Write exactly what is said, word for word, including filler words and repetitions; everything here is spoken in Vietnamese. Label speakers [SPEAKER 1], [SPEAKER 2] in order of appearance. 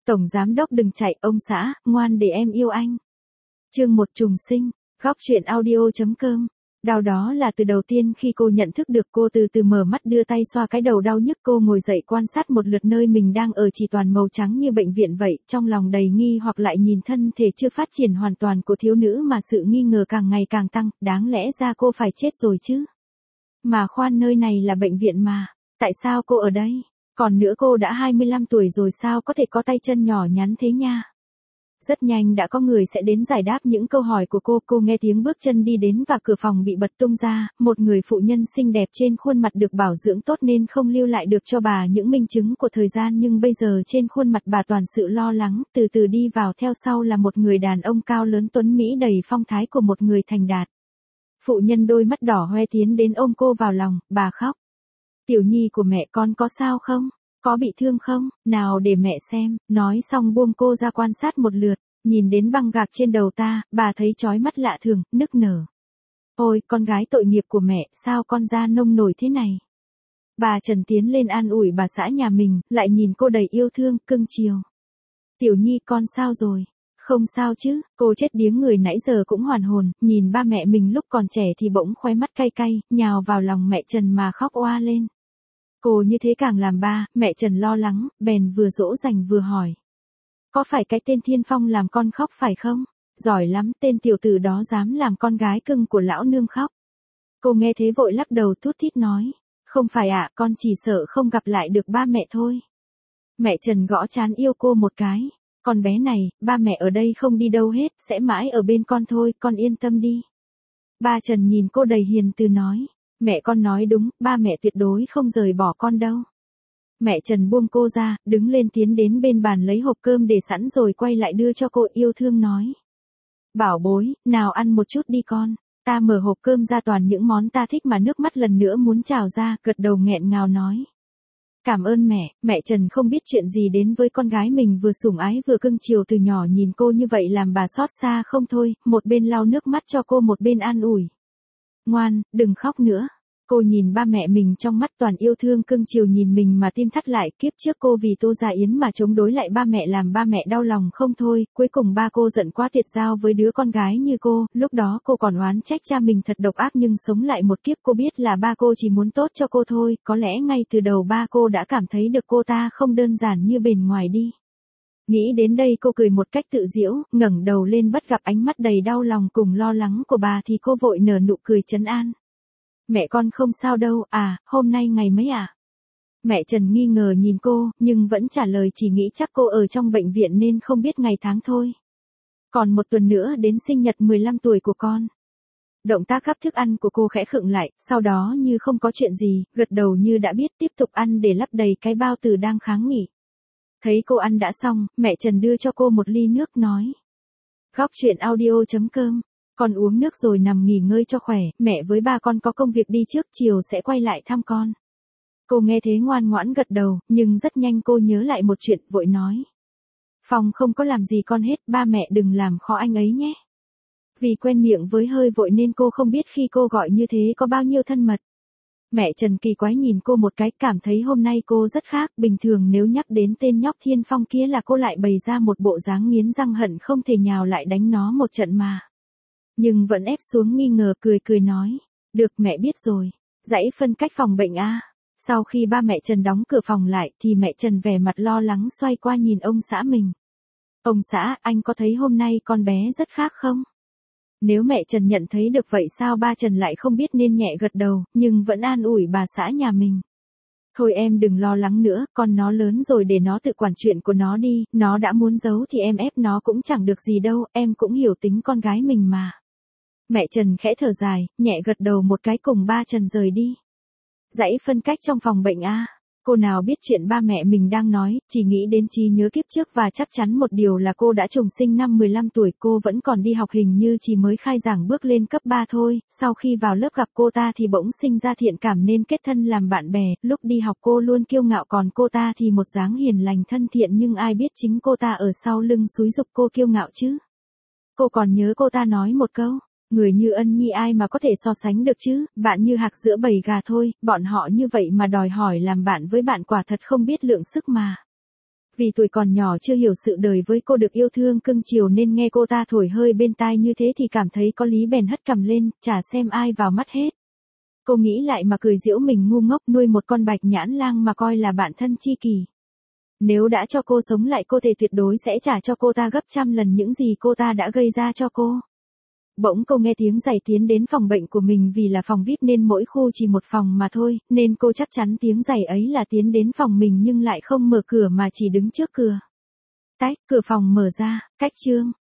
[SPEAKER 1] Tổng giám đốc đừng chạy, ông xã, ngoan để em yêu anh. Chương một trùng sinh, góc truyện audio.com. Đau đó là từ đầu tiên khi cô nhận thức được. Cô từ từ mở mắt đưa tay xoa cái đầu đau nhức. Cô ngồi dậy quan sát một lượt nơi mình đang ở, chỉ toàn màu trắng như bệnh viện vậy. Trong lòng đầy nghi hoặc lại nhìn thân thể chưa phát triển hoàn toàn của thiếu nữ mà sự nghi ngờ càng ngày càng tăng. Đáng lẽ ra cô phải chết rồi chứ. Mà khoan, nơi này là bệnh viện mà. Tại sao cô ở đây? Còn nữa, cô đã hai mươi lăm tuổi rồi sao có thể có tay chân nhỏ nhắn thế nha. Rất nhanh đã có người sẽ đến giải đáp những câu hỏi của cô. Cô nghe tiếng bước chân đi đến và cửa phòng bị bật tung ra. Một người phụ nhân xinh đẹp trên khuôn mặt được bảo dưỡng tốt nên không lưu lại được cho bà những minh chứng của thời gian. Nhưng bây giờ trên khuôn mặt bà toàn sự lo lắng. Từ từ đi vào theo sau là một người đàn ông cao lớn tuấn Mỹ đầy phong thái của một người thành đạt. Phụ nhân đôi mắt đỏ hoe tiến đến ôm cô vào lòng. Bà khóc. Tiểu nhi của mẹ con có sao không? Có bị thương không? Nào để mẹ xem. Nói xong buông cô ra quan sát một lượt. Nhìn đến băng gạc trên đầu ta, bà thấy chói mắt lạ thường, nức nở. Ôi, con gái tội nghiệp của mẹ, sao con da nông nổi thế này? Bà Trần tiến lên an ủi bà xã nhà mình, lại nhìn cô đầy yêu thương, cưng chiều. Tiểu nhi con sao rồi? Không sao chứ. Cô chết điếng người nãy giờ cũng hoàn hồn, nhìn ba mẹ mình lúc còn trẻ thì bỗng khóe mắt cay cay, nhào vào lòng mẹ Trần mà khóc oa lên. Cô như thế càng làm ba, mẹ Trần lo lắng, bèn vừa dỗ dành vừa hỏi. Có phải cái tên Thiên Phong làm con khóc phải không? Giỏi lắm, tên tiểu tử đó dám làm con gái cưng của lão nương khóc. Cô nghe thế vội lắc đầu thút thít nói. Không phải ạ, con chỉ sợ không gặp lại được ba mẹ thôi. Mẹ Trần gõ trán yêu cô một cái. Con bé này, ba mẹ ở đây không đi đâu hết, sẽ mãi ở bên con thôi, con yên tâm đi. Ba Trần nhìn cô đầy hiền từ nói. Mẹ con nói đúng, ba mẹ tuyệt đối không rời bỏ con đâu. Mẹ Trần buông cô ra, đứng lên tiến đến bên bàn lấy hộp cơm để sẵn rồi quay lại đưa cho cô, yêu thương nói. Bảo bối, nào ăn một chút đi con. Ta mở hộp cơm ra toàn những món ta thích mà nước mắt lần nữa muốn trào ra, gật đầu nghẹn ngào nói. Cảm ơn mẹ. Mẹ Trần không biết chuyện gì đến với con gái mình vừa sủng ái vừa cưng chiều từ nhỏ, nhìn cô như vậy làm bà xót xa không thôi, một bên lau nước mắt cho cô một bên an ủi. Ngoan, đừng khóc nữa. Cô nhìn ba mẹ mình trong mắt toàn yêu thương cưng chiều nhìn mình mà tim thắt lại. Kiếp trước cô vì Tô Gia Yến mà chống đối lại ba mẹ làm ba mẹ đau lòng không thôi. Cuối cùng ba cô giận quá tuyệt giao với đứa con gái như cô. Lúc đó cô còn oán trách cha mình thật độc ác, nhưng sống lại một kiếp cô biết là ba cô chỉ muốn tốt cho cô thôi. Có lẽ ngay từ đầu ba cô đã cảm thấy được cô ta không đơn giản như bề ngoài đi. Nghĩ đến đây cô cười một cách tự giễu, ngẩng đầu lên bắt gặp ánh mắt đầy đau lòng cùng lo lắng của bà thì cô vội nở nụ cười trấn an. Mẹ con không sao đâu. À, hôm nay ngày mấy à? Mẹ Trần nghi ngờ nhìn cô, nhưng vẫn trả lời chỉ nghĩ chắc cô ở trong bệnh viện nên không biết ngày tháng thôi. Còn một tuần nữa đến sinh nhật mười lăm tuổi của con. Động tác gắp thức ăn của cô khẽ khựng lại, sau đó như không có chuyện gì, gật đầu như đã biết tiếp tục ăn để lấp đầy cái bao tử đang kháng nghỉ. Thấy cô ăn đã xong, mẹ Trần đưa cho cô một ly nước nói. Góc truyện audio.com. Con uống nước rồi nằm nghỉ ngơi cho khỏe, mẹ với ba con có công việc đi trước, chiều sẽ quay lại thăm con. Cô nghe thế ngoan ngoãn gật đầu, nhưng rất nhanh cô nhớ lại một chuyện, vội nói. Phong không có làm gì con hết, ba mẹ đừng làm khó anh ấy nhé. Vì quen miệng với hơi vội nên cô không biết khi cô gọi như thế có bao nhiêu thân mật. Mẹ Trần kỳ quái nhìn cô một cái, cảm thấy hôm nay cô rất khác. Bình thường nếu nhắc đến tên nhóc Thiên Phong kia là cô lại bày ra một bộ dáng nghiến răng hận không thể nhào lại đánh nó một trận mà. Nhưng vẫn ép xuống nghi ngờ, cười cười nói. Được, mẹ biết rồi. Dãy phân cách phòng bệnh a. Sau khi ba mẹ Trần đóng cửa phòng lại thì mẹ Trần vẻ mặt lo lắng xoay qua nhìn ông xã mình. Ông xã, anh có thấy hôm nay con bé rất khác không? Nếu mẹ Trần nhận thấy được vậy sao ba Trần lại không biết nên nhẹ gật đầu, nhưng vẫn an ủi bà xã nhà mình. Thôi em đừng lo lắng nữa, con nó lớn rồi để nó tự quản chuyện của nó đi, nó đã muốn giấu thì em ép nó cũng chẳng được gì đâu, em cũng hiểu tính con gái mình mà. Mẹ Trần khẽ thở dài, nhẹ gật đầu một cái cùng ba Trần rời đi. Dãy phân cách trong phòng bệnh a. Cô nào biết chuyện ba mẹ mình đang nói, chỉ nghĩ đến trí nhớ kiếp trước và chắc chắn một điều là cô đã trùng sinh năm mười lăm tuổi. Cô vẫn còn đi học, hình như chỉ mới khai giảng bước lên cấp ba thôi. Sau khi vào lớp gặp cô ta thì bỗng sinh ra thiện cảm nên kết thân làm bạn bè. Lúc đi học cô luôn kiêu ngạo, còn cô ta thì một dáng hiền lành thân thiện, nhưng ai biết chính cô ta ở sau lưng xúi giục cô kiêu ngạo chứ. Cô còn nhớ cô ta nói một câu. Người như Ân Nhi ai mà có thể so sánh được chứ, bạn như hạc giữa bầy gà thôi, bọn họ như vậy mà đòi hỏi làm bạn với bạn quả thật không biết lượng sức mà. Vì tuổi còn nhỏ chưa hiểu sự đời với cô được yêu thương cưng chiều nên nghe cô ta thổi hơi bên tai như thế thì cảm thấy có lý bèn hất cằm lên, chả xem ai vào mắt hết. Cô nghĩ lại mà cười giễu mình ngu ngốc nuôi một con bạch nhãn lang mà coi là bạn thân chi kỷ. Nếu đã cho cô sống lại cô thề tuyệt đối sẽ trả cho cô ta gấp trăm lần những gì cô ta đã gây ra cho cô. Bỗng cô nghe tiếng giày tiến đến phòng bệnh của mình vì là phòng vi ai pi nên mỗi khu chỉ một phòng mà thôi, nên cô chắc chắn tiếng giày ấy là tiến đến phòng mình nhưng lại không mở cửa mà chỉ đứng trước cửa. Tách, cửa phòng mở ra, cách chương.